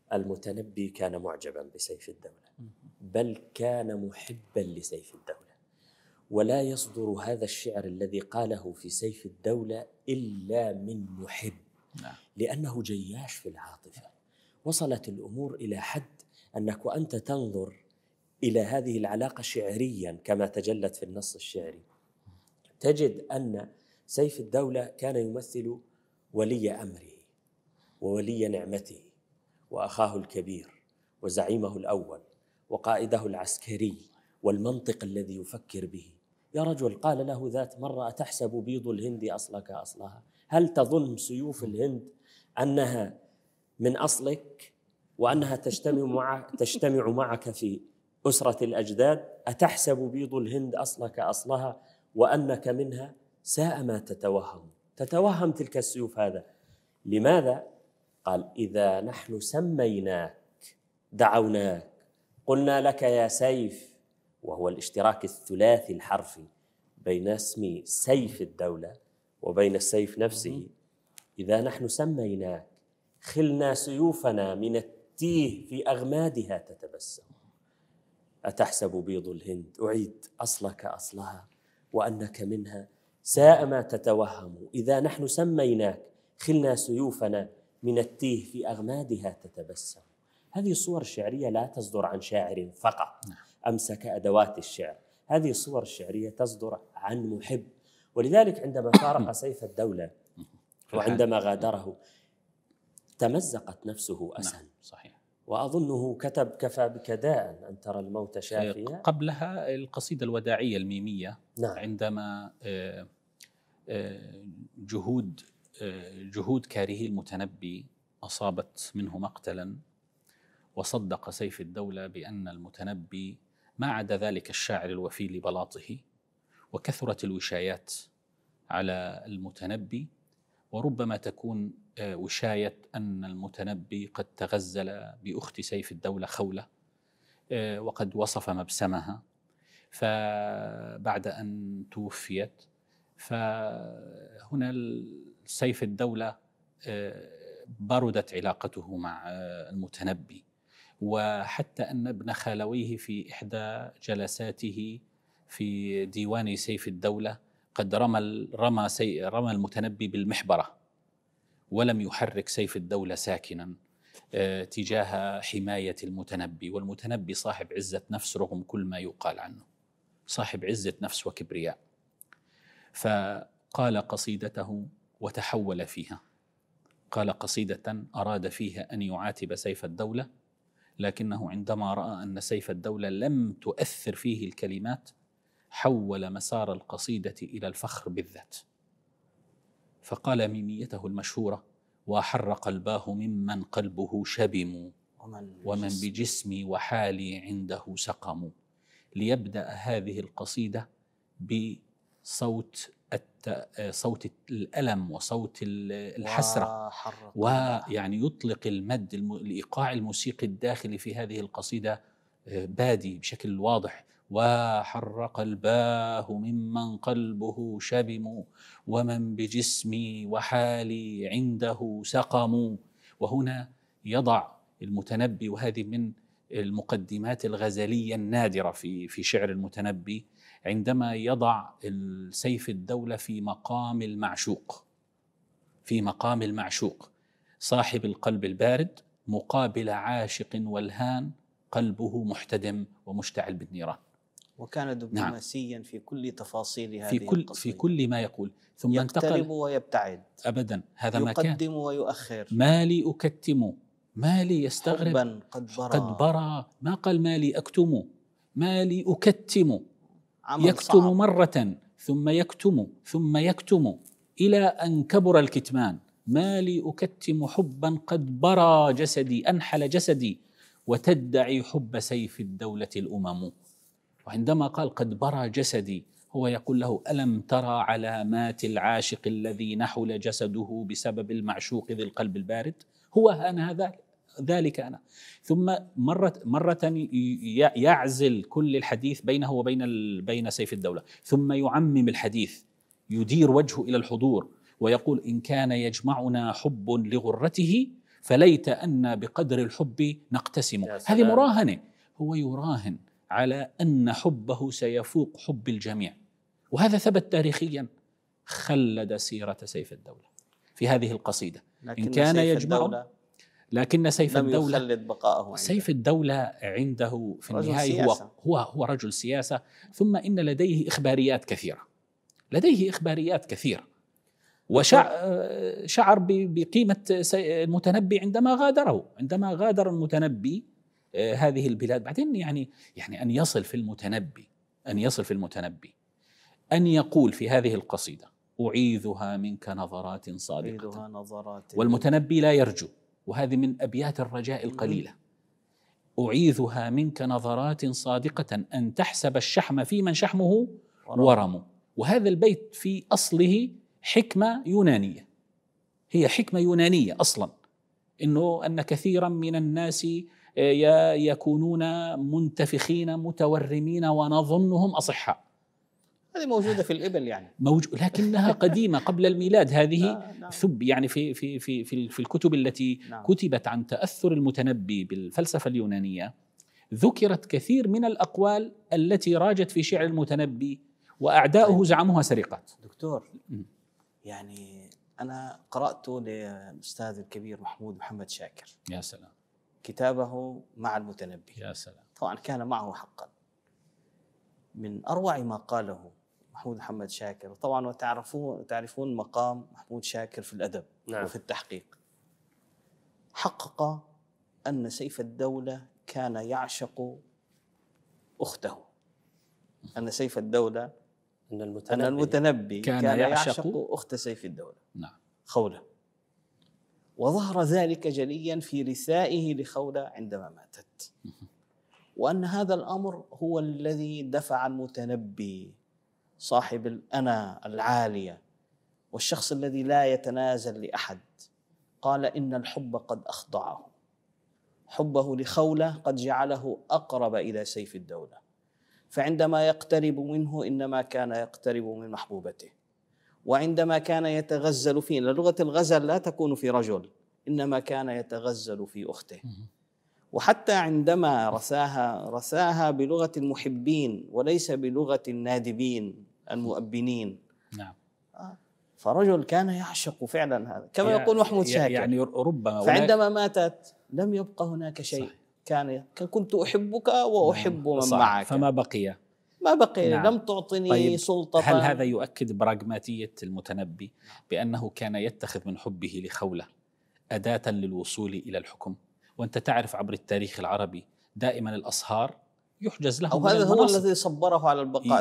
المتنبي كان معجبا بسيف الدولة، بل كان محبا لسيف الدولة، ولا يصدر هذا الشعر الذي قاله في سيف الدولة إلا من محب، لأنه جياش في العاطفة. وصلت الأمور إلى حد أنك وأنت تنظر إلى هذه العلاقة شعريا كما تجلت في النص الشعري، تجد أن سيف الدولة كان يمثل ولي أمره وولي نعمته وأخاه الكبير وزعيمه الأول وقائده العسكري والمنطق الذي يفكر به. يا رجل، قال له ذات مرة: أتحسب بيض الهند أصلك أصلها؟ هل تظن سيوف الهند أنها من أصلك وأنها تجتمع مع تجتمع معك في أسرة الأجداد؟ أتحسب بيض الهند أصلك أصلها وأنك منها؟ ساء ما تتوهم، تتوهم تلك السيوف. هذا لماذا؟ قال: إذا نحن سميناك دعوناك قلنا لك يا سيف، وهو الاشتراك الثلاثي الحرفي بين اسم سيف الدولة وبين السيف نفسه. إذا نحن سميناك خلنا سيوفنا من التيه في أغمادها تتبسم. أتحسب بيض الهند، أعيد، أصلك أصلها وأنك منها؟ ساء ما تتوهم. إذا نحن سميناك خلنا سيوفنا من التيه في أغمادها تتبسم. هذه صور شعرية لا تصدر عن شاعر فقط أمسك أدوات الشعر، هذه الصور الشعرية تصدر عن محب. ولذلك عندما فارق سيف الدولة وعندما غادره تمزقت نفسه أسا. صحيح. وأظنه كتب: كفى بك داء أن ترى الموت شافيا. قبلها القصيدة الوداعية الميمية. نعم. عندما جهود جهود كارهي المتنبي أصابت منه مقتلا، وصدق سيف الدولة بأن المتنبي ما عدا ذلك الشاعر الوفي لبلاطه، وكثرت الوشايات على المتنبي، وربما تكون وشاية أن المتنبي قد تغزل بأخت سيف الدولة خولة وقد وصف مبسمها، فبعد أن توفيت فهنا سيف الدولة بردت علاقته مع المتنبي، وحتى أن ابن خالويه في إحدى جلساته في ديوان سيف الدولة قد رمى رمى سي رمى المتنبي بالمحبرة، ولم يحرك سيف الدولة ساكنا تجاه حماية المتنبي. والمتنبي صاحب عزة نفس رغم كل ما يقال عنه، صاحب عزة نفس وكبرياء. فقال قصيدته وتحول فيها، قال قصيدة أراد فيها أن يعاتب سيف الدولة، لكنه عندما رأى أن سيف الدولة لم تؤثر فيه الكلمات حول مسار القصيدة إلى الفخر بالذات، فقال ميميته المشهورة: وحر قلباه ممن قلبه شبم، ومن بجسمي وحالي عنده سقم. ليبدأ هذه القصيدة بصوت صوت الألم وصوت الحسرة، ويعني يطلق المد الإيقاع الموسيقي الداخلي في هذه القصيدة بادي بشكل واضح: وحر قلباه ممن قلبه شبم، ومن بجسمي وحالي عنده سقم. وهنا يضع المتنبي، وهذه من المقدمات الغزلية النادرة في في شعر المتنبي، عندما يضع سيف الدولة في مقام المعشوق، في مقام المعشوق صاحب القلب البارد مقابل عاشق والهان قلبه محتدم ومشتعل بالنيران. وكان دبلوماسيا نعم. في كل تفاصيل هذه في كل القصيدة، في كل ما يقول. ثم يقترب انتقل ويبتعد أبدا، هذا ما كان. يقدم ويؤخر. ما لي أكتم، ما لي يستغرب، حبا قد برى قد برى، ما قال ما لي أكتم، ما لي أكتم. يكتم صعب. مرة ثم يكتم ثم يكتم إلى أن كبر الكتمان. ما لي أكتم حبا قد برى جسدي، أنحل جسدي، وتدعي حب سيف الدولة الأمم. وعندما قال قد برى جسدي، هو يقول له: ألم ترى علامات العاشق الذي نحل جسده بسبب المعشوق ذي القلب البارد؟ هو أنا هذا ذلك أنا. ثم مرة مرة يعزل كل الحديث بينه وبين بين سيف الدولة، ثم يعمم الحديث، يدير وجهه إلى الحضور ويقول: إن كان يجمعنا حب لغرته فليت أن بقدر الحب نقتسم. هذه مراهنة، هو يراهن على أن حبه سيفوق حب الجميع، وهذا ثبت تاريخيا. خلد سيرة سيف الدولة في هذه القصيدة. إن كان يجمع، لكن سيف لم الدولة يخلد بقاءه عنده. سيف الدولة عنده في النهاية هو, هو هو رجل سياسة، ثم إن لديه إخباريات كثيرة، لديه إخباريات كثيرة، وشعر بقيمة المتنبي عندما غادره، عندما غادر المتنبي هذه البلاد. بعدين يعني يعني أن يصل في المتنبي أن يصل في المتنبي أن يقول في هذه القصيدة: أعيذها منك نظرات صادقة، نظرات والمتنبي لا يرجو، وهذه من أبيات الرجاء القليلة. أعيذها منك نظرات صادقة أن تحسب الشحم في من شحمه ورم. وهذا البيت في أصله حكمة يونانية، هي حكمة يونانية أصلا، إنه أن كثيرا من الناس يكونون منتفخين متورمين ونظنهم أصحاء. هذه موجودة في الإبل يعني موجود، لكنها قديمة قبل الميلاد. هذه ثب يعني في في في في, في الكتب التي نعم. كتبت عن تأثر المتنبي بالفلسفة اليونانية، ذكرت كثير من الأقوال التي راجت في شعر المتنبي، وأعداؤه زعموها سرقات. دكتور م. يعني أنا قرأت للأستاذ الكبير محمود محمد شاكر، يا سلام، كتابه مع المتنبي، يا سلام، طبعا كان معه حقا. من أروع ما قاله محمود محمد شاكر، طبعا وتعرفون تعرفون مقام محمود شاكر في الأدب نعم. وفي التحقيق، حقق أن سيف الدولة كان يعشق أخته، أن سيف الدولة أن المتنبي, أن المتنبي كان, كان يعشق, يعشق أخت سيف الدولة نعم. خولة، وظهر ذلك جليا في رثائه لخولة عندما ماتت، وأن هذا الأمر هو الذي دفع المتنبي صاحب الأنا العالية والشخص الذي لا يتنازل لأحد، قال إن الحب قد أخضعه، حبه لخولة قد جعله أقرب إلى سيف الدولة، فعندما يقترب منه إنما كان يقترب من محبوبته، وعندما كان يتغزل فيه، لغة الغزل لا تكون في رجل، إنما كان يتغزل في أخته، وحتى عندما رثاها رثاها بلغة المحبين وليس بلغة النادبين المؤبنين. نعم. فرجل كان يعشق فعلا هذا، كما يقول محمود شاكر يعني ربما، فعندما ماتت لم يبقى هناك شيء. صحيح. كان كنت أحبك وأحب من صحيح. معك، فما بقي ما بقي نعم. لم تعطني طيب سلطة. هل هذا يؤكد براغماتية المتنبي بأنه كان يتخذ من حبه لخولة أداة للوصول إلى الحكم؟ وأنت تعرف عبر التاريخ العربي دائما الأصهار يحجز لهم، أو هذا هو الذي صبره على البقاء.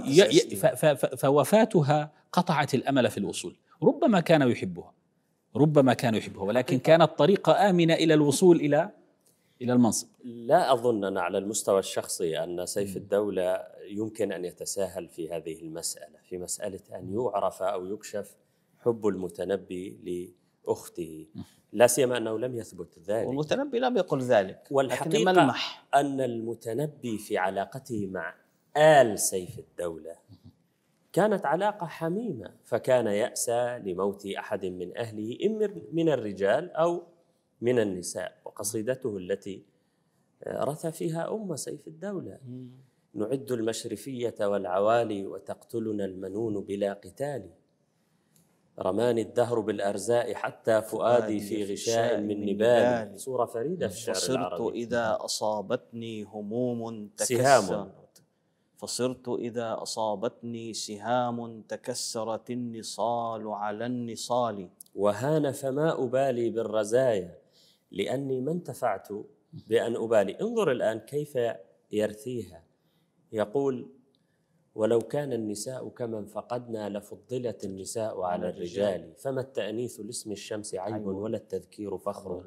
فوفاتها قطعت الأمل في الوصول. ربما كان يحبها، ربما كان يحبها، ولكن كانت طريقة آمنة إلى الوصول إلى إلى المنصب. لا أظن أنا على المستوى الشخصي أن سيف الدولة يمكن أن يتساهل في هذه المسألة، في مسألة أن يعرف أو يكشف حب المتنبي لأخته، لا سيما أنه لم يثبت ذلك، والمتنبي لم يقل ذلك. والحقيقة ملمح أن المتنبي في علاقته مع آل سيف الدولة كانت علاقة حميمة، فكان يأسى لموت أحد من أهله، إما من الرجال أو من النساء. وقصيدته التي رثى فيها أم سيف الدولة: نعد المشرفية والعوالي وتقتلنا المنون بلا قتال، رماني الدهر بالأرزاء حتى فؤادي في غشاء من نبال. صورة فريدة في الشعر العربي. فصرت إذا أصابتني هموم تكسر فصرت إذا أصابتني سهام تكسرت النصال على النصال، وهان فما أبالي بالرزايا لأني ما انتفعت بأن أبالي. انظر الآن كيف يرثيها، يقول: ولو كان النساء كمن فقدنا لفضلت النساء على الرجال، فما التأنيث لاسم الشمس عيب ولا التذكير فخر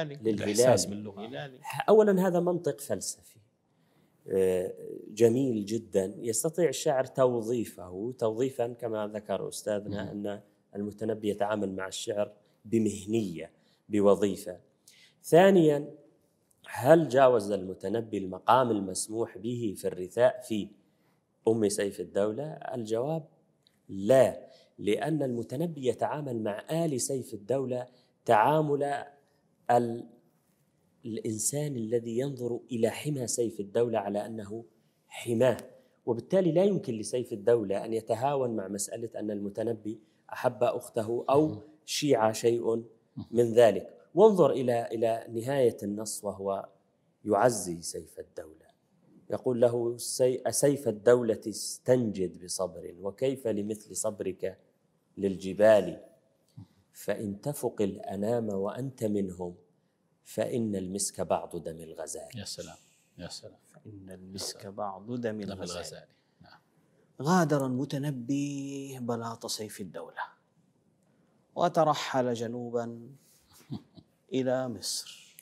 للهلال. أولا هذا منطق فلسفي جميل جدا، يستطيع الشاعر توظيفه توظيفا كما ذكر أستاذنا أن المتنبي يتعامل مع الشعر بمهنية، بوظيفة. ثانيا، هل جاوز المتنبي المقام المسموح به في الرثاء في أم سيف الدولة؟ الجواب لا، لأن المتنبي يتعامل مع آل سيف الدولة تعامل الإنسان الذي ينظر إلى حمى سيف الدولة على أنه حماه، وبالتالي لا يمكن لسيف الدولة أن يتهاون مع مسألة أن المتنبي أحب أخته أو شيع شيء من ذلك. وانظر إلى إلى نهاية النص وهو يعزي سيف الدولة، يقول له: أسيف الدولة استنجد بصبر، وكيف لمثل صبرك للجبال، فإن تفق الأنام وأنت منهم، فإن المسك بعض دم الغزال. يا سلام يا سلام. فإن المسك بعض دم دم الغزال. الغزال. نعم. غادر المتنبي بلاط سيف الدولة وترحل جنوبا إلى مصر.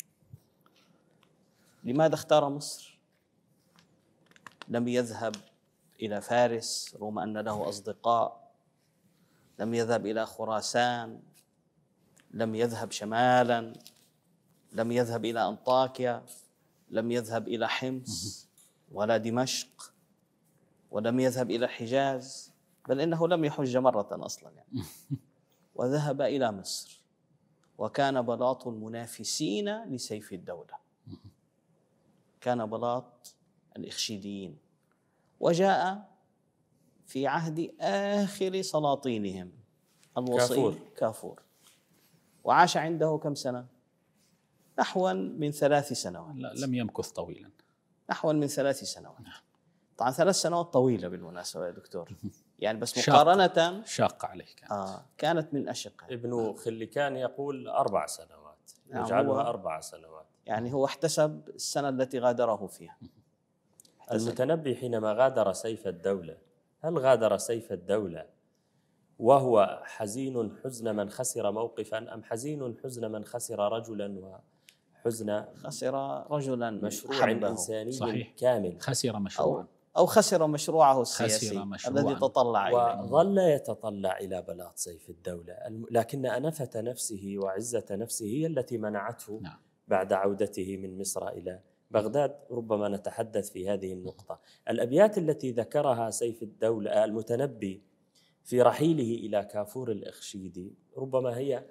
لماذا اختار مصر؟ لم يذهب إلى فارس رغم أن له أصدقاء، لم يذهب إلى خراسان، لم يذهب شمالا، لم يذهب إلى أنطاكيا، لم يذهب إلى حمص ولا دمشق، ولم يذهب إلى الحجاز، بل إنه لم يحج مرة أصلا يعني. وذهب إلى مصر، وكان بلاط المنافسين لسيف الدولة، كان بلاط الإخشيديين، وجاء في عهد آخر سلاطينهم الوصي كافور. كافور، وعاش عنده كم سنة؟ نحو من ثلاث سنوات. لا لم يمكث طويلا. نحو من ثلاث سنوات. طبعا ثلاث سنوات طويلة بالمناسبة يا دكتور، يعني بس شاق. مقارنة شاق عليه كانت. آه كانت من أشقها. ابن خلكان يقول أربع سنوات، نعم، يجعلها هو- أربع سنوات. يعني هو احتسب السنة التي غادره فيها. احتسب. المتنبي حينما غادر سيف الدولة، هل غادر سيف الدولة وهو حزين حزن من خسر موقفا، أم حزين حزن من خسر رجلا وحزن خسر رجلا مشروع حبه. إنساني صحيح. كامل، خسر أو, مشروعا. أو خسر مشروعه السياسي خسر مشروعاً. الذي تطلع إليه. وظل يتطلع إلى بلاط سيف الدولة، لكن أنفة نفسه وعزة نفسه هي التي منعته نعم. بعد عودته من مصر إلى بغداد. ربما نتحدث في هذه النقطة. الأبيات التي ذكرها سيف الدولة المتنبي في رحيله إلى كافور الإخشيدي ربما هي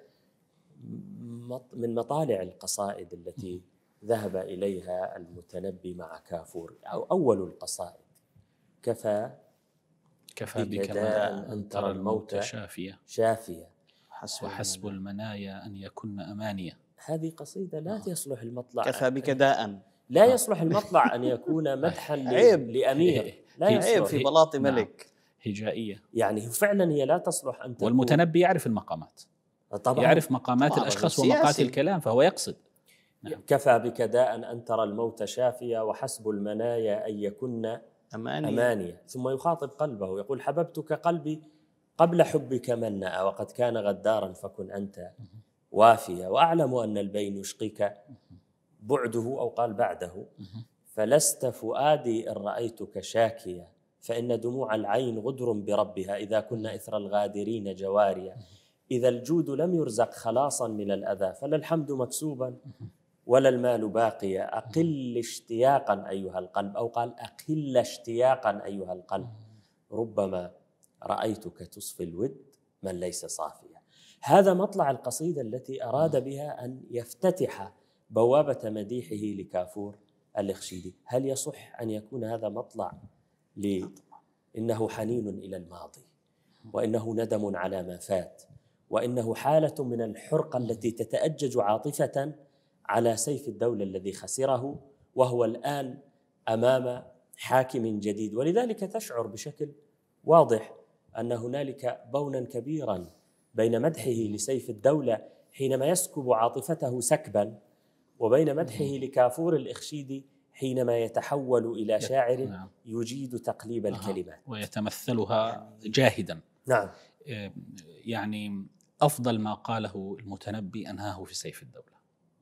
من مطالع القصائد التي ذهب إليها المتنبي مع كافور، أو أول القصائد: كفى كفى بك بكداء أن ترى الموت شافية، شافية، حسب وحسب المنايا أن يكن أمانية. هذه قصيدة لا يصلح المطلع، كفى بك داء. لا يصلح المطلع أن يكون مدحا ل- عيب. لأمير، لا هي- عيب يصلح. في بلاط نعم. ملك. هجائية. يعني فعلا هي لا تصلح أن تكون. والمتنبي يعرف المقامات، طبعا يعرف مقامات طبعاً الأشخاص رجل ومقات سياسي. الكلام، فهو يقصد. نعم. كفى بك داء أن ترى الموت شافية، وحسب المنايا أن يكن أماني. أمانية. ثم يخاطب قلبه يقول: حببتك قلبي قبل حبك من نأى، وقد كان غدارا فكن أنت وافية، وأعلم أن البين يشقيك بعده، أو قال بعده، فلست فؤادي إن رأيتك شاكية، فإن دموع العين غدر بربها، إذا كنا إثر الغادرين جواريا، إذا الجود لم يرزق خلاصا من الأذى، فلا الحمد مكسوبا ولا المال باقيا، أقل اشتياقا أيها القلب، أو قال أقل اشتياقا أيها القلب، ربما رأيتك تصفي الود من ليس صافيا. هذا مطلع القصيدة التي أراد بها أن يفتتح بوابة مديحه لكافور الإخشيدي. هل يصح أن يكون هذا مطلع ل إنه حنين إلى الماضي، وإنه ندم على ما فات، وإنه حالة من الحرقة التي تتأجج عاطفة على سيف الدولة الذي خسره، وهو الآن أمام حاكم جديد. ولذلك تشعر بشكل واضح أن هنالك بونا كبيرا بين مدحه لسيف الدولة حينما يسكب عاطفته سكبا، وبين مدحه لكافور الإخشيدي حينما يتحول إلى شاعر يجيد تقليب الكلمات ويتمثلها جاهدا. نعم. يعني أفضل ما قاله المتنبي أنهاه في سيف الدولة،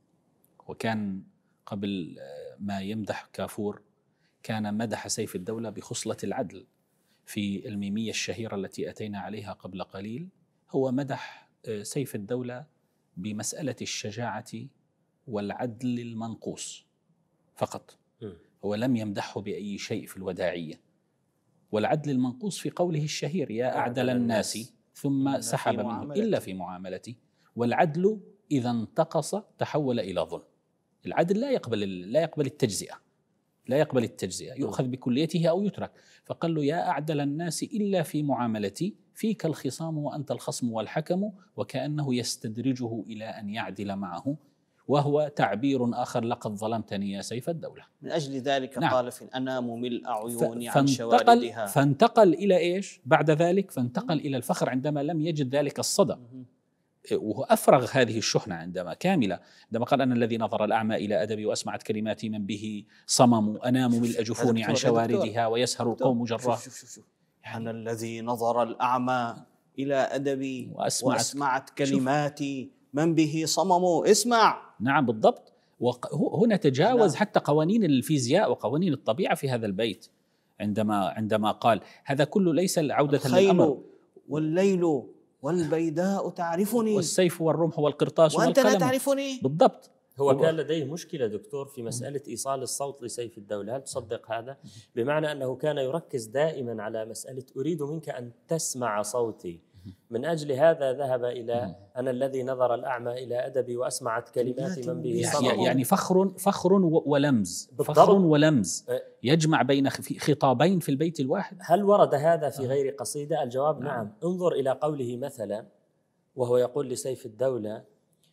وكان قبل ما يمدح كافور كان مدح سيف الدولة بخصلة العدل. في الميمية الشهيرة التي أتينا عليها قبل قليل هو مدح سيف الدولة بمسألة الشجاعة والعدل المنقوص فقط، هو لم يمدحه بأي شيء في الوداعية. والعدل المنقوص في قوله الشهير: يا أعدل الناس ثم سحب منه إلا في معاملتي، والعدل إذا انتقص تحول إلى ظلم. العدل لا يقبل لا يقبل التجزئة، لا يقبل التجزئة، يؤخذ بكليته أو يترك. فقال له: يا أعدل الناس إلا في معاملتي، فيك الخصام وأنت الخصم والحكم، وكأنه يستدرجه إلى أن يعدل معه، وهو تعبير آخر: لقد ظلمتني يا سيف الدولة. من أجل ذلك نعم. قال: في الأنام ملء عيوني عن شواردها. فانتقل إلى إيش بعد ذلك؟ فانتقل إلى الفخر عندما لم يجد ذلك الصدى، وهو أفرغ هذه الشحنة عندما كاملة، عندما قال: أنا الذي نظر الأعمى إلى أدبي وأسمعت كلماتي من به صمم، أنام ملء جفوني عن شواردها ويسهر القوم جراه. شوف شوف شوف. يعني أنا الذي نظر الأعمى إلى أدبي وأسمعت, وأسمعت كلماتي من به صمم. اسمع. نعم بالضبط. وهنا تجاوز حتى قوانين الفيزياء وقوانين الطبيعة في هذا البيت، عندما عندما قال هذا كله ليس عودة للأمر. والليل والبيداء تعرفني، والسيف والرمح والقرطاس وأنت والقلم. لا تعرفني. بالضبط. هو كان لديه مشكلة دكتور في مسألة إيصال الصوت لسيف الدولة، هل تصدق هذا؟ بمعنى أنه كان يركز دائما على مسألة أريد منك أن تسمع صوتي، من أجل هذا ذهب إلى أنا الذي نظر الأعمى إلى أدبي وأسمعت كلماتي من به صمم. يعني فخر فخر ولمز، فخر ولمز يجمع بين خطابين في البيت الواحد. هل ورد هذا في غير قصيدة؟ الجواب نعم. نعم. انظر إلى قوله مثلا وهو يقول لسيف الدولة،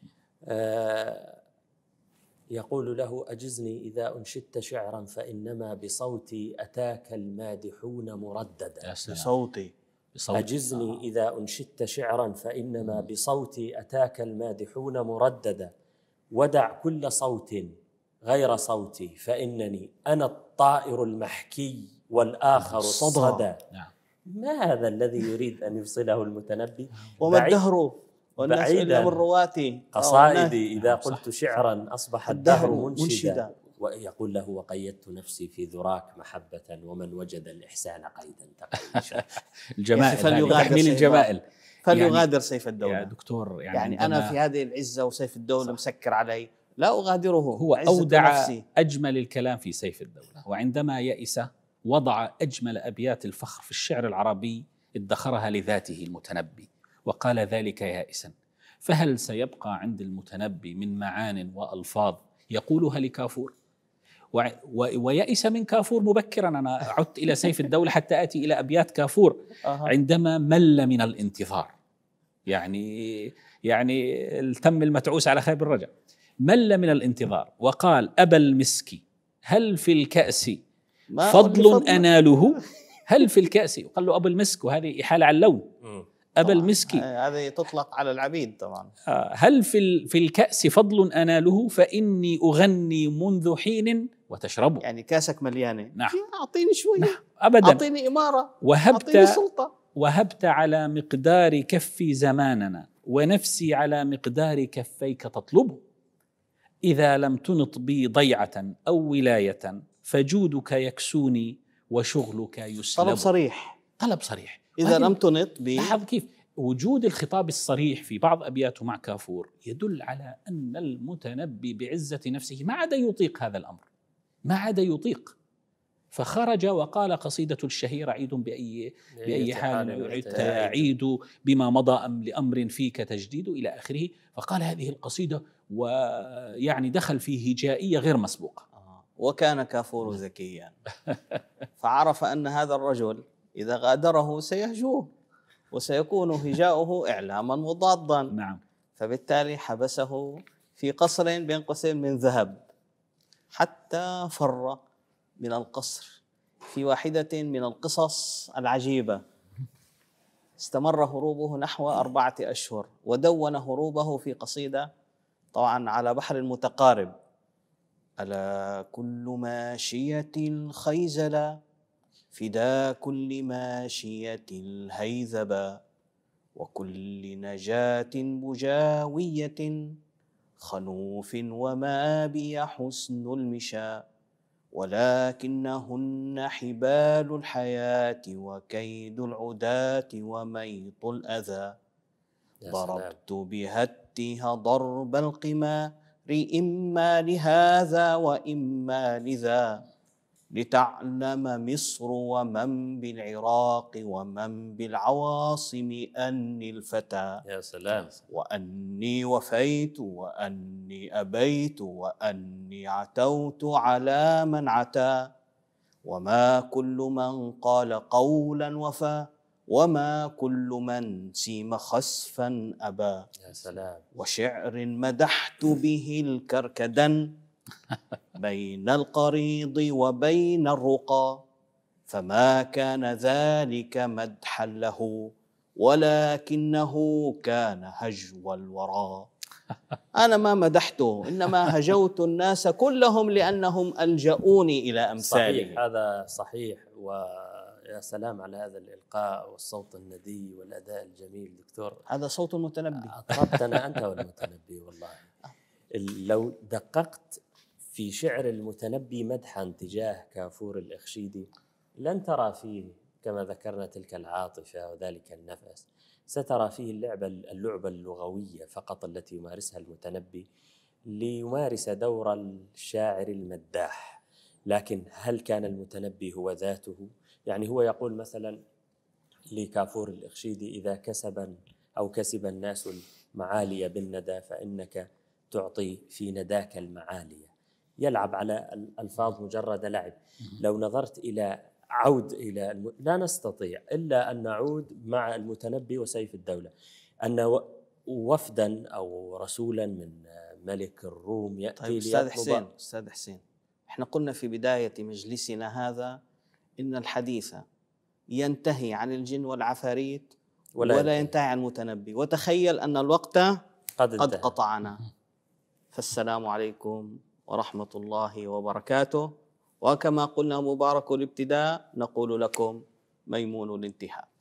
آه يقول له: أجزني إذا أنشدت شعرا فإنما بصوتي أتاك المادحون مرددا. بصوتي أجزني إذا أنشدت شعرا فإنما بصوتي أتاك المادحون مرددا، ودع كل صوت غير صوتي فإنني أنا الطائر المحكي والآخر الصدى. ما هذا الذي يريد أن يفصله المتنبي؟ وما الدهر والناس إلا من رواتي قصائدي إذا قلت شعرا أصبح الدهر منشدا. ويقول له: وقيدت نفسي في ذراك محبة ومن وجد الإحسان قيدا تقيشا. الجمائل، تحميل الجمائل. فليغادر يعني سيف الدولة يا دكتور. يعني, يعني أنا في هذه العزة وسيف الدولة مسكر علي، لا أغادره. هو أودع نفسي. أجمل الكلام في سيف الدولة، وعندما يئس وضع أجمل أبيات الفخر في الشعر العربي ادخرها لذاته المتنبي، وقال ذلك يائسا: فهل سيبقى عند المتنبي من معان وألفاظ يقولها لكافور؟ ويأس من كافور مبكرا. أنا عدت إلى سيف الدولة حتى آتي إلى أبيات كافور عندما مل من الانتظار، يعني يعني التم المتعوس على خيب الرجع، مل من الانتظار وقال: أبا المسكي هل في الكأس فضل أناله؟ هل في الكأس، قال له أبا المسك، وهذه إحالة على اللون. أبا المسكي هذه تطلق على العبيد طبعا. هل في في الكأس فضل أناله فإني أغني منذ حين وتشربه. يعني كاسك مليانة. نعم. أعطيني شوية. نعم. أبدا. أعطيني إمارة. وهبت أعطيني سلطة. وهبت على مقدار كفي زماننا ونفسي على مقدار كفيك تطلبه. إذا لم تنط بي ضيعة أو ولاية فجودك يكسوني وشغلك يسلب. طلب صريح. طلب صريح. إذا لم تنط بي. لاحظ كيف وجود الخطاب الصريح في بعض أبياته مع كافور يدل على أن المتنبي بعزة نفسه ما عاد يطيق هذا الأمر، ما عاد يطيق، فخرج وقال قصيدة الشهير: عيد بأي بأي حال يعيد بما مضى أم لأمر فيك تجديد، إلى آخره. فقال هذه القصيدة ويعني دخل في هجائية غير مسبوقة. وكان كافور ذكيا فعرف أن هذا الرجل إذا غادره سيهجوه وسيكون هجاؤه إعلاما مضادا. نعم. فبالتالي حبسه في قصر بين قوسين من ذهب حتى فر من القصر في واحدة من القصص العجيبة. استمر هروبه نحو أربعة أشهر، ودون هروبه في قصيدة طبعا على بحر متقارب: ألا كل ماشية الخيزلة فدا كل ماشية الهيذبة وكل نجاة بجاوية خنوف ومابي حسن المشى ولكنهن حبال الحياة وكيد العداة وميط الأذى. ضربت بهتها ضرب القمار إما لهذا وإما لذا لتعلم مصر ومن بالعراق ومن بالعواصم أني الفتى، يا سلام. وأني وفيت وأني أبيت وأني عتوت على من عتى، وما كل من قال قولا وفى، وما كل من سيم خسفا أبى. يا سلام. وشعر مدحت به الكركدن بين القريض وبين الرقى، فما كان ذلك مدحا له ولكنه كان هجو الورى. أنا ما مدحته، إنما هجوت الناس كلهم لأنهم ألجؤوني إلى أمثاله. صحيح، هذا صحيح. ويا سلام على هذا الإلقاء والصوت الندي والأداء الجميل دكتور. هذا صوت المتنبي. أطربتنا أنت والمتنبي والله. لو دققت في شعر المتنبي مدحا تجاه كافور الإخشيدي لن ترى فيه كما ذكرنا تلك العاطفة وذلك النفس، سترى فيه اللعبة اللعبة اللغوية فقط التي يمارسها المتنبي ليمارس دور الشاعر المداح. لكن هل كان المتنبي هو ذاته؟ يعني هو يقول مثلا لكافور الإخشيدي: إذا كسب أو كسب الناس المعالي بالندى فإنك تعطي في نداك المعالي. يلعب على الألفاظ مجرد لعب. لو نظرت إلى عود إلى الم... لا نستطيع إلا أن نعود مع المتنبي وسيف الدولة أن وفدا أو رسولا من ملك الروم يأتي. طيب أستاذ حسين، أستاذ حسين، إحنا قلنا في بداية مجلسنا هذا إن الحديث ينتهي عن الجن والعفاريت ولا, ولا ينتهي. ينتهي عن المتنبي، وتخيل أن الوقت قد, قد قطعنا. فالسلام عليكم ورحمة الله وبركاته، وكما قلنا مبارك الابتداء نقول لكم ميمون الانتهاء.